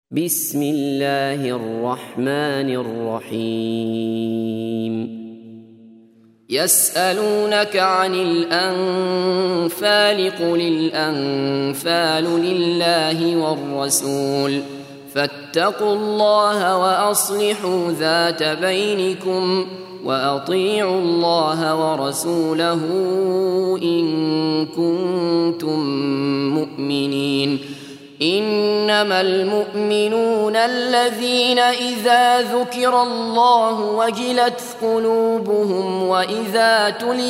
بسم الله الرحمن الرحيم يسألونك عن الأنفال قل الأنفال لله والرسول فاتقوا الله وأصلحوا ذات بينكم وأطيعوا الله ورسوله إن كنتم مؤمنين إنما المؤمنون الذين إذا ذكر الله وجلت قلوبهم وإذا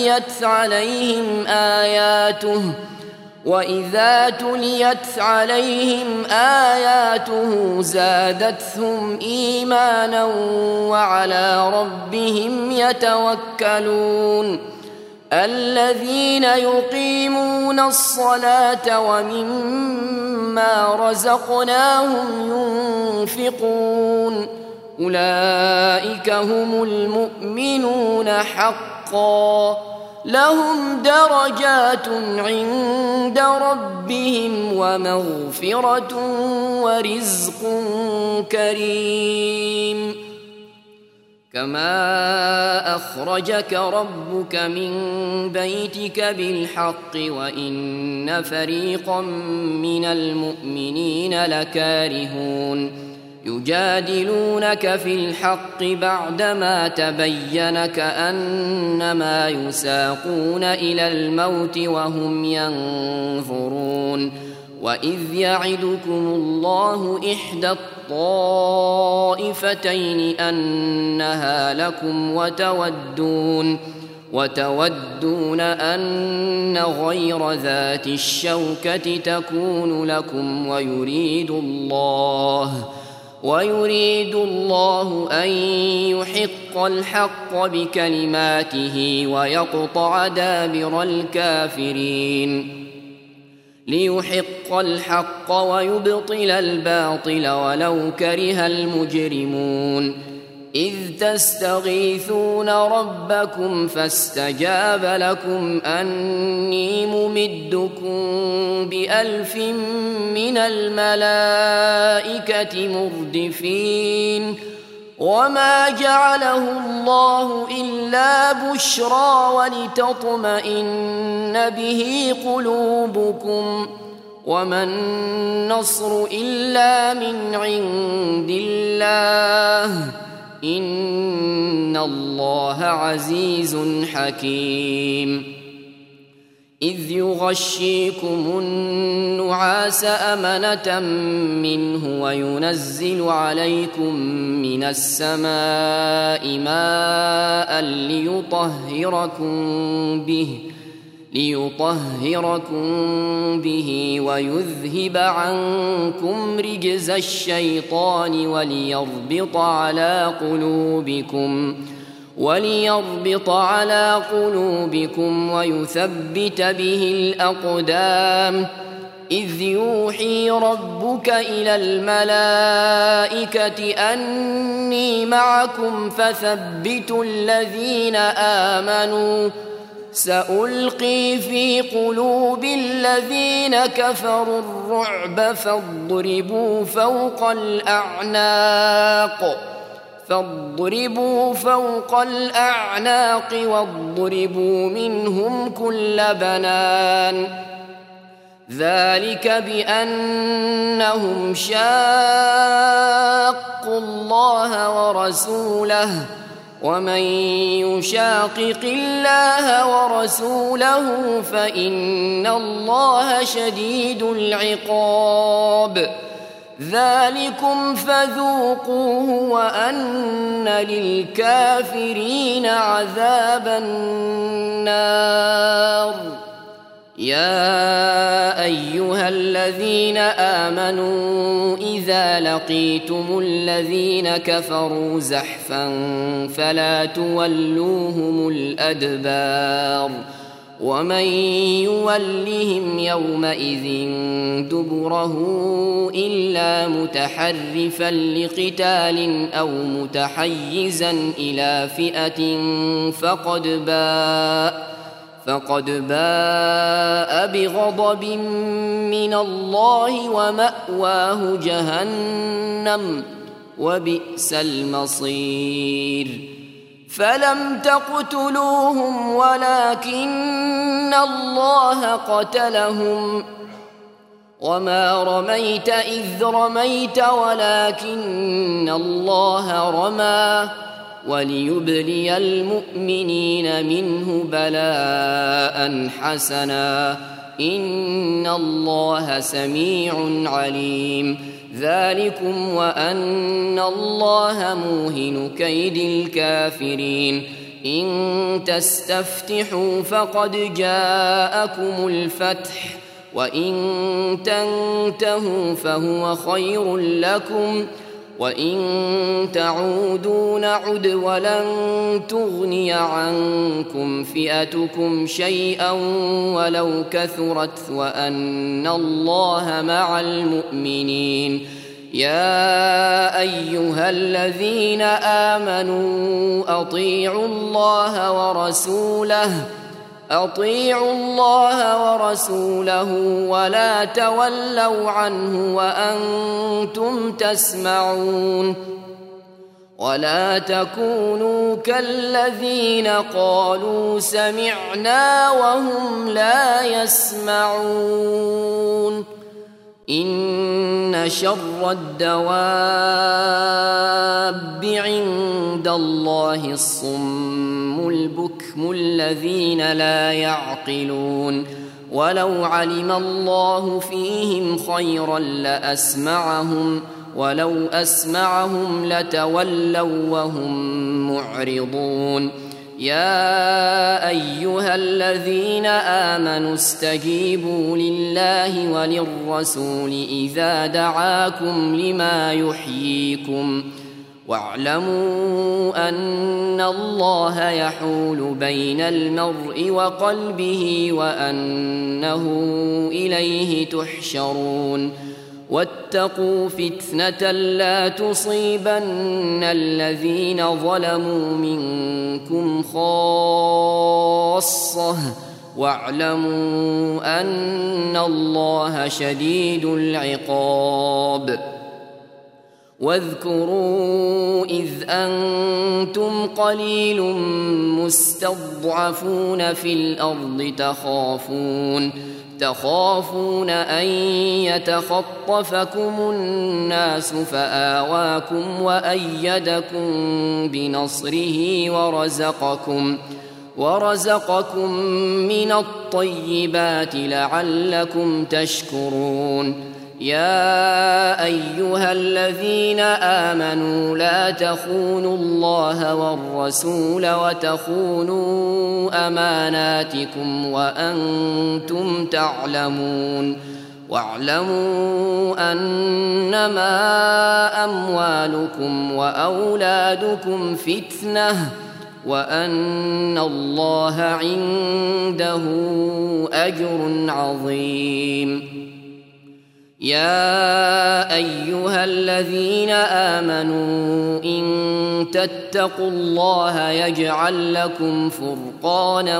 تليت عليهم آياته زادتهم إيمانا وعلى ربهم يتوكلون الذين يقيمون الصلاة ومما رزقناهم ينفقون أولئك هم المؤمنون حقا لهم درجات عند ربهم ومغفرة ورزق كريم كما أخرجك ربك من بيتك بالحق وإن فريقا من المؤمنين لكارهون يجادلونك في الحق بعدما تبين كأنما يساقون إلى الموت وهم ينظرون وإذ يعدكم الله إحدى الطائفتين أنها لكم وتودون أن غير ذات الشوكة تكون لكم ويريد الله أن يحق الحق بكلماته ويقطع دابر الكافرين ليحق الحق ويبطل الباطل ولو كره المجرمون إذ تستغيثون ربكم فاستجاب لكم أني ممدكم ب1000 من الملائكة مردفين وما جعله الله إلا بشرى ولتطمئن به قلوبكم وما النصر إلا من عند الله إن الله عزيز حكيم إذ يغشيكم النعاس أمنة منه وينزل عليكم من السماء ماء ليطهركم به ويذهب عنكم رجز الشيطان وليربط على قلوبكم ويثبت به الأقدام إذ يوحي ربك إلى الملائكة أني معكم فثبتوا الذين آمنوا سألقي في قلوب الذين كفروا الرعب فاضربوا فوق الأعناق واضربوا منهم كل بنان ذلك بأنهم شاقوا الله ورسوله ومن يشاقق الله ورسوله فإن الله شديد العقاب ذلكم فذوقوه وأن للكافرين عذاب النار يا أيها الذين آمنوا إذا لقيتم الذين كفروا زحفا فلا تولوهم الأدبار ومن يولهم يومئذ دبره إلا متحرفا لقتال أو متحيزا إلى فئة فقد باء بغضب من الله ومأواه جهنم وبئس المصير فلم تقتلوهم ولكن الله قتلهم وما رميت إذ رميت ولكن الله رمى وليبلي المؤمنين منه بلاء حسنا إن الله سميع عليم ذلكم وأن الله موهن كيد الكافرين إن تستفتحوا فقد جاءكم الفتح وإن تنتهوا فهو خير لكم وإن تعودوا نعد ولن تغني عنكم فئتكم شيئا ولو كثرت وأن الله مع المؤمنين يا أيها الذين آمنوا أطيعوا الله ورسوله ولا تولوا عنه وأنتم تسمعون ولا تكونوا كالذين قالوا سمعنا وهم لا يسمعون إن شر الدواب عند الله الصم البكم الذين لا يعقلون ولو علم الله فيهم خيرا لأسمعهم ولو أسمعهم لتولوا وهم معرضون يا أيها الذين آمنوا استجيبوا لله وللرسول إذا دعاكم لما يحييكم واعلموا أن الله يحول بين المرء وقلبه وأنه إليه تحشرون واتقوا فتنة لا تصيبن الذين ظلموا منكم خاصة واعلموا أن الله شديد العقاب واذكروا إذ أنتم قليل مستضعفون في الأرض تخافون أن يتخطفكم الناس فآواكم وأيدكم بنصره ورزقكم من الطيبات لعلكم تشكرون يا أيها الذين آمنوا لا تخونوا الله والرسول وتخونوا أماناتكم وأنتم تعلمون واعلموا أنما أموالكم وأولادكم فتنة وأن الله عنده أجر عظيم يا أيها الذين آمنوا إن تتقوا الله يجعل لكم فرقانا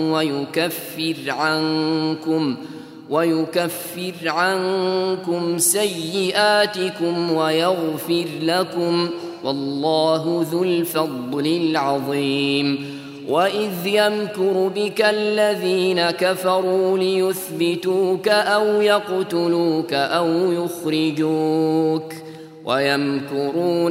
ويكفر عنكم سيئاتكم ويغفر لكم والله ذو الفضل العظيم وإذ يمكر بك الذين كفروا ليثبتوك أو يقتلوك أو يخرجوك ويمكرون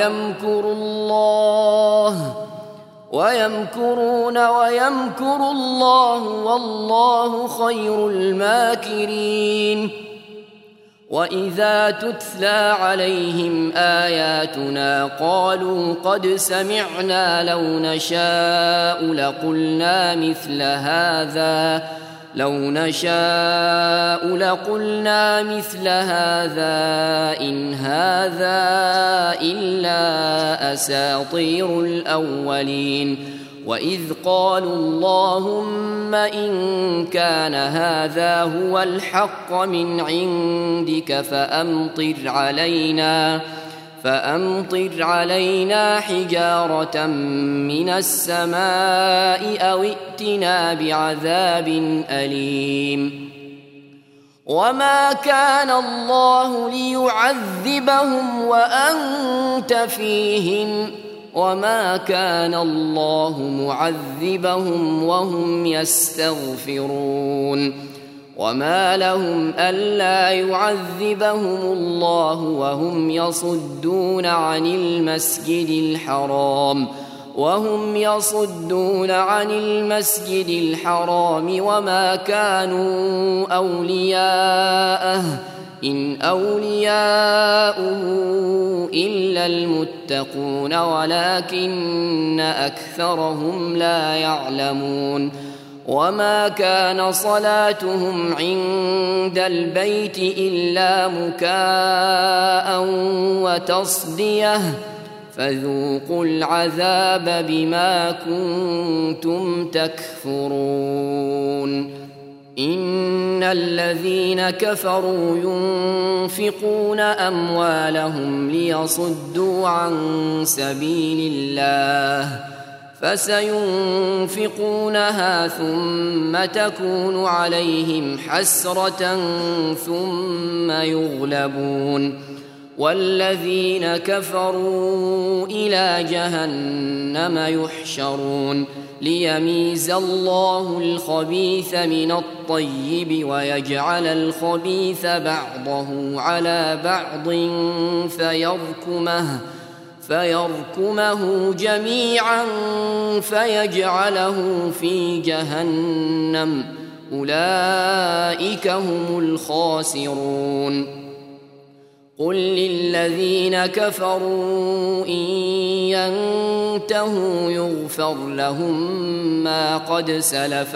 ويمكر الله والله خير الماكرين وإذا تتلى عليهم آياتنا قالوا قد سمعنا لو نشاء لقلنا مثل هذا إن هذا إلا أساطير الأولين وإذ قالوا اللهم إن كان هذا هو فأمطر علينا حجارة من السماء أو ائتنا بعذاب أليم وما كان الله ليعذبهم وأنت فيهم وما كان الله معذبهم وهم يستغفرون وما لهم ألا يعذبهم الله وهم يصدون عن المسجد الحرام وما كانوا أولياءه إن أولياؤه إلا المتقون ولكن أكثرهم لا يعلمون وما كان صلاتهم عند البيت إلا مكاء وتصدية فذوقوا العذاب بما كنتم تكفرون إن الذين كفروا ينفقون أموالهم ليصدوا عن سبيل الله فسينفقونها ثم تكون عليهم حسرة ثم يغلبون والذين كفروا إلى جهنم يحشرون ليميز الله الخبيث من الطيب ويجعل الخبيث بعضه على بعض فيركمه جميعا فيجعله في جهنم أولئك هم الخاسرون قل للذين كفروا إن ينتهوا يغفر لهم ما قد سلف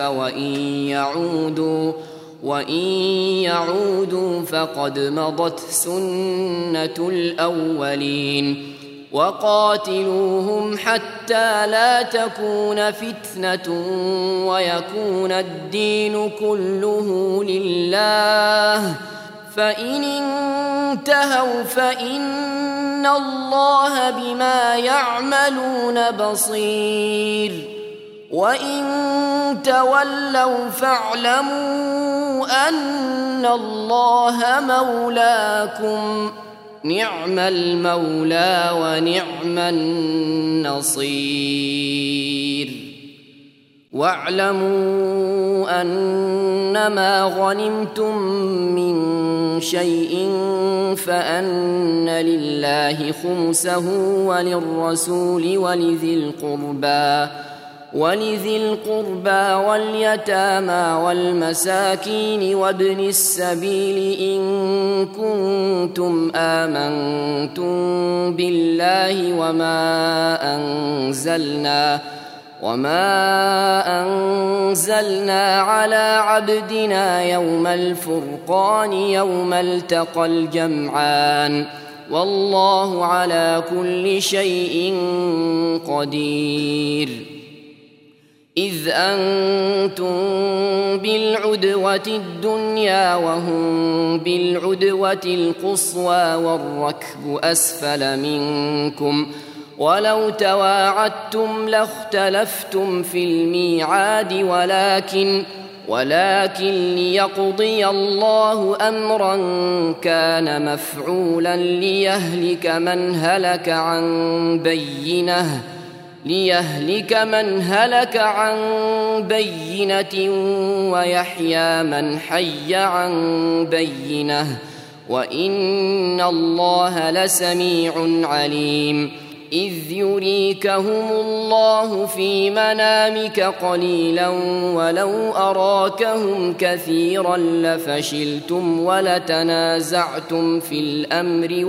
وإن يعودوا فقد مضت سنة الأولين وقاتلوهم حتى لا تكون فتنة ويكون الدين كله لله فإن انتهوا فإن الله بما يعملون بصير وإن تولوا فاعلموا أن الله مولاكم نعم المولى ونعم النصير واعلموا أنما غنمتم من شيء فأن لله خمسه وللرسول ولذي القربى واليتامى والمساكين وابن السبيل إن كنتم آمنتم بالله وما أنزلنا على عبدنا يوم الفرقان يوم التقى الجمعان والله على كل شيء قدير إذ أنتم بالعدوة الدنيا وهم بالعدوة القصوى والركب أسفل منكم ولو تواعدتم لاختلفتم في الميعاد ولكن ليقضي الله أمرا كان مفعولا ليهلك من هلك عن بينة ويحيى من حي عن بينة وإن الله لسميع عليم إذ يريكهم الله في منامك قليلا ولو أراكهم كثيرا لفشلتم ولتنازعتم في الأمر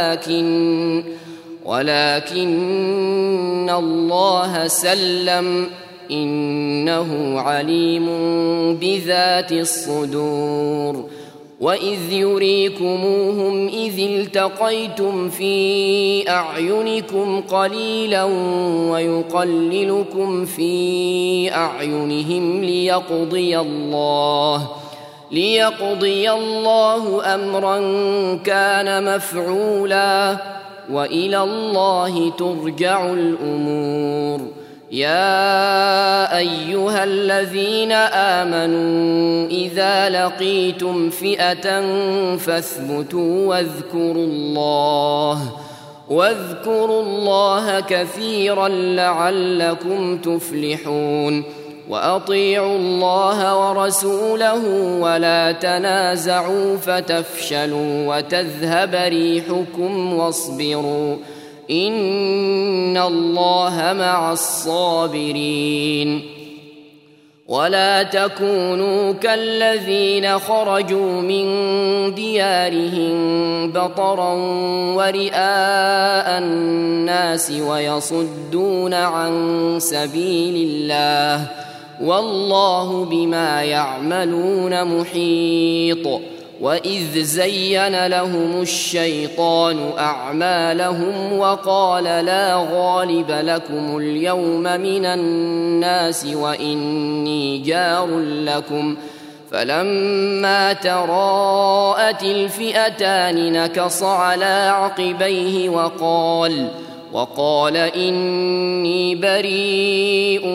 ولكن الله سلم إنه عليم بذات الصدور وإذ يريكموهم إذ التقيتم في أعينكم قليلا ويقللكم في أعينهم ليقضي الله أمرا كان مفعولا وإلى الله ترجع الأمور. يا أيها الذين آمنوا إذا لقيتم فئة فاثبتوا واذكروا الله كثيرا لعلكم تفلحون. وأطيعوا الله ورسوله ولا تنازعوا فتفشلوا وتذهب ريحكم واصبروا إن الله مع الصابرين. ولا تكونوا كالذين خرجوا من ديارهم بطرا ورئاء الناس ويصدون عن سبيل الله والله بما يعملون محيط. وإذ زين لهم الشيطان أعمالهم وقال لا غالب لكم اليوم من الناس وإني جار لكم فلما تراءت الفئتان نكص على عقبيه وقال إني بريء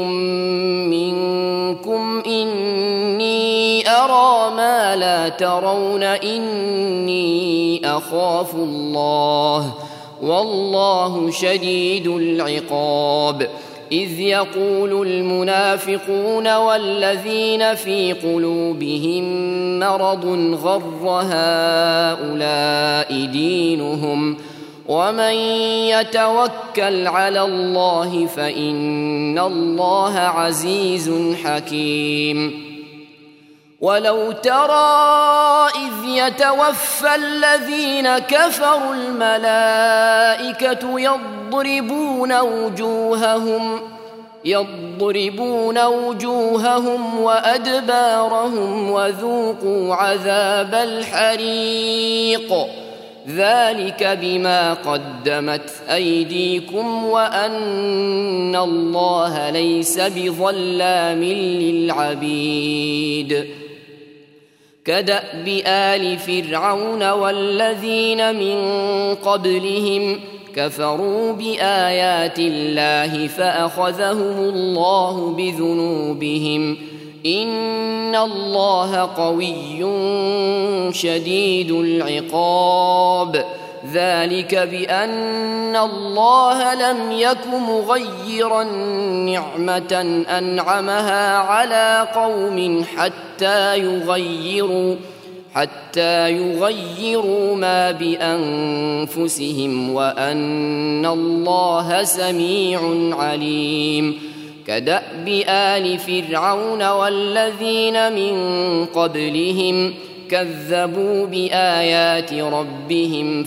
منكم إني أرى ما لا ترون إني أخاف الله والله شديد العقاب. إذ يقول المنافقون والذين في قلوبهم مرض غر هؤلاء دينهم ومن يتوكل على الله فإن الله عزيز حكيم. ولو ترى إذ يتوفى الذين كفروا الملائكة يضربون وجوههم وأدبارهم وذوقوا عذاب الحريق ذلك بما قدمت أيديكم وأن الله ليس بظلام للعبيد. كدأب آل فرعون والذين من قبلهم كفروا بآيات الله فأخذهم الله بذنوبهم إن الله قوي شديد العقاب. ذلك بأن الله لم يك مغيرا نعمة أنعمها على قوم حتى يغيروا ما بأنفسهم وأن الله سميع عليم. كدأب آل فرعون والذين من قبلهم كذبوا بآيات ربهم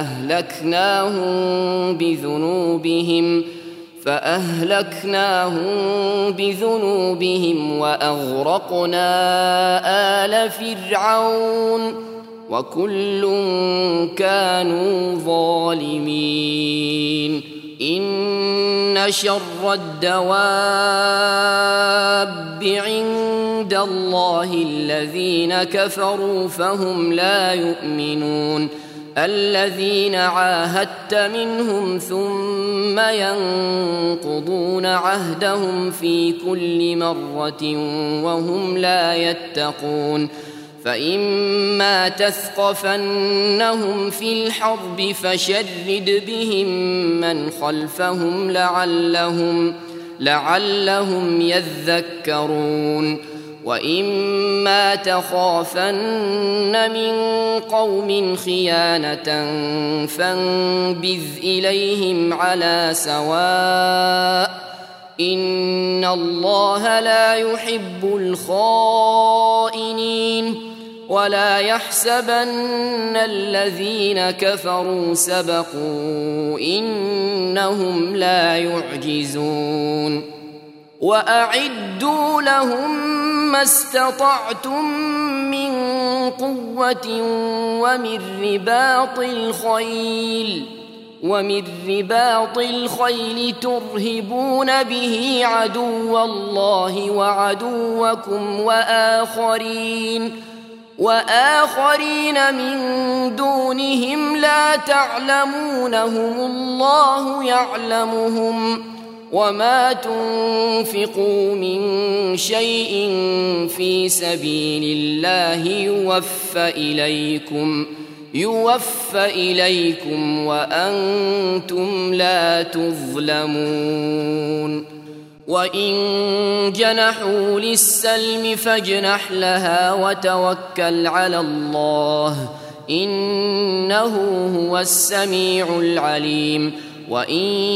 فأهلكناهم بذنوبهم وأغرقنا آل فرعون وكل كانوا ظالمين. إن شر الدواب عند الله الذين كفروا فهم لا يؤمنون. الذين عاهدت منهم ثم ينقضون عهدهم في كل مرة وهم لا يتقون. فإما تثقفنهم في الحرب فشرد بهم من خلفهم لعلهم يذكرون. وإما تخافن من قوم خيانة فانبذ إليهم على سواء إن الله لا يحب الخائنين. ولا يحسبن الذين كفروا سبقوا إنهم لا يعجزون. وأعدوا لهم ما استطعتم من قوة ومن رباط الخيل ترهبون به عدو الله وعدوكم وآخرين من دونهم لا تعلمونهم الله يعلمهم وما تنفقوا من شيء في سبيل الله يوفى إليكم وأنتم لا تظلمون وإن جنحوا للسلم فاجنح لها وتوكل على الله إنه هو السميع العليم وإن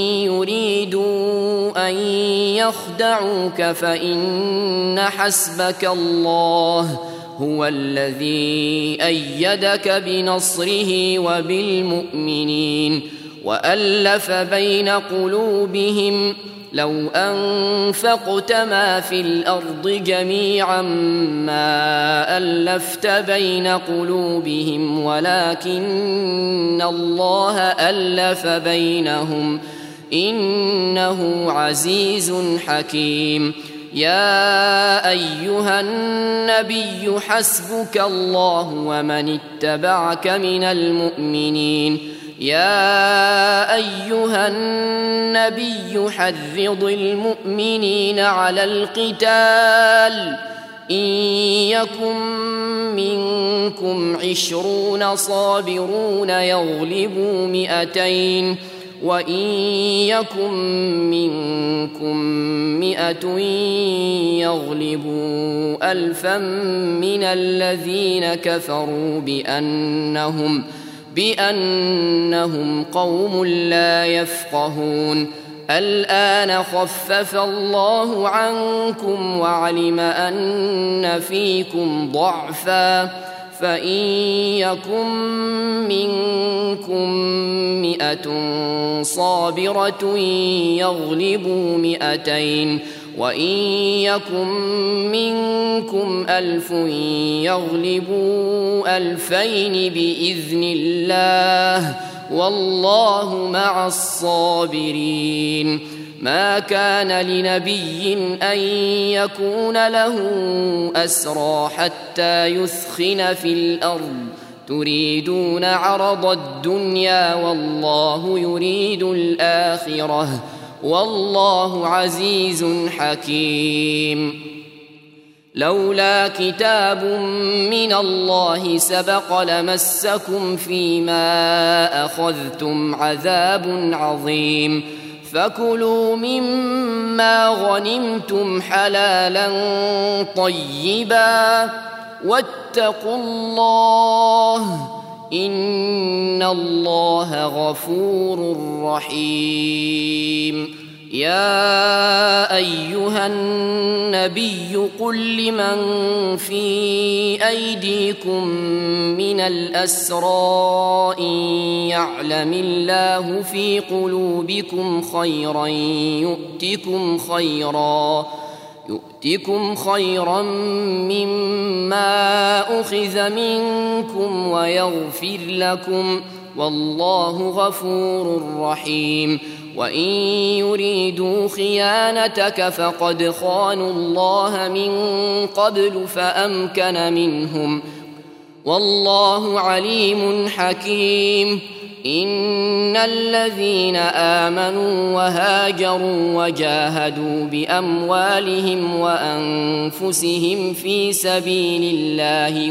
يريدوا أن يخدعوك فإن حسبك الله هو الذي أيدك بنصره وبالمؤمنين وألف بين قلوبهم لو أنفقت ما في الأرض جميعا ما ألفت بين قلوبهم ولكن الله ألف بينهم إنه عزيز حكيم يا أيها النبي حسبك الله ومن اتبعك من المؤمنين يا أيها النبي حرض المؤمنين على القتال إن يكن منكم 20 صابرون يغلبوا 200 وإن يكن منكم 100 يغلبوا 1000 من الذين كفروا بأنهم قوم لا يفقهون الآن خفف الله عنكم وعلم أن فيكم ضعفا فإن يكن منكم 100 صابرة يغلبوا 200 وإن يكن منكم 1000 يغلبوا 2000 بإذن الله والله مع الصابرين ما كان لنبي أن يكون له أسرى حتى يثخن في الأرض تريدون عرض الدنيا والله يريد الآخرة والله عزيز حكيم لولا كتاب من الله سبق لمسكم فيما أخذتم عذاب عظيم فكلوا مما غنمتم حلالا طيبا واتقوا الله إن الله غفور رحيم يا أيها النبي قل لمن في أيديكم من الأسرى إن يعلم الله في قلوبكم خيرا يؤتكم خيرا مما أخذ منكم ويغفر لكم والله غفور رحيم وإن يريدوا خيانتك فقد خانوا الله من قبل فأمكن منهم والله عليم حكيم إن الذين آمنوا وهاجروا وجاهدوا بأموالهم وأنفسهم في سبيل الله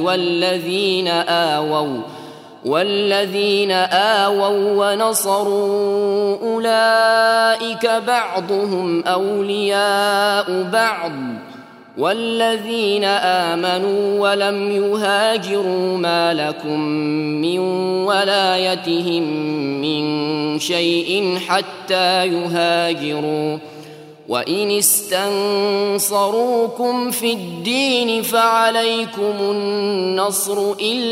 والذين آووا ونصروا أولئك بعضهم أولياء بعض والذين آمنوا ولم يهاجروا ما لكم من ولايتهم من شيء حتى يهاجروا وإن استنصروكم في الدين فعليكم النصر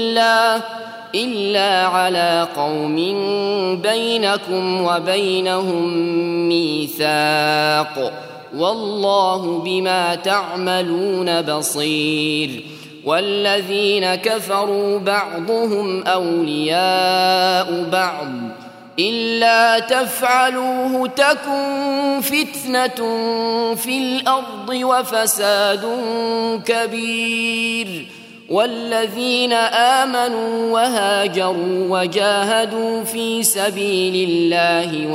إلا على قوم بينكم وبينهم ميثاق والله بما تعملون بصير والذين كفروا بعضهم أولياء بعض إلا تفعلوه تكن فتنة في الأرض وفساد كبير والذين آمنوا وهاجروا وجاهدوا في سبيل الله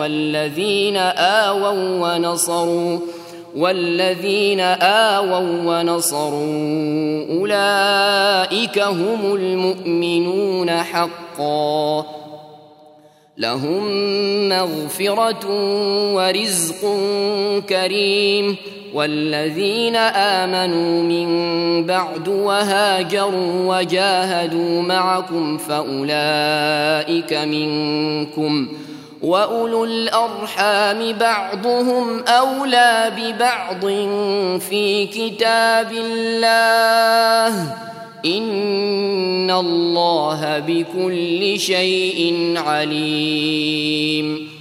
والذين آووا ونصروا أولئك هم المؤمنون حقا لهم مغفرة ورزق كريم. والذين آمنوا من بعد وهاجروا وجاهدوا معكم فأولئك منكم وأولو الأرحام بعضهم أولى ببعض في كتاب الله إن الله بكل شيء عليم.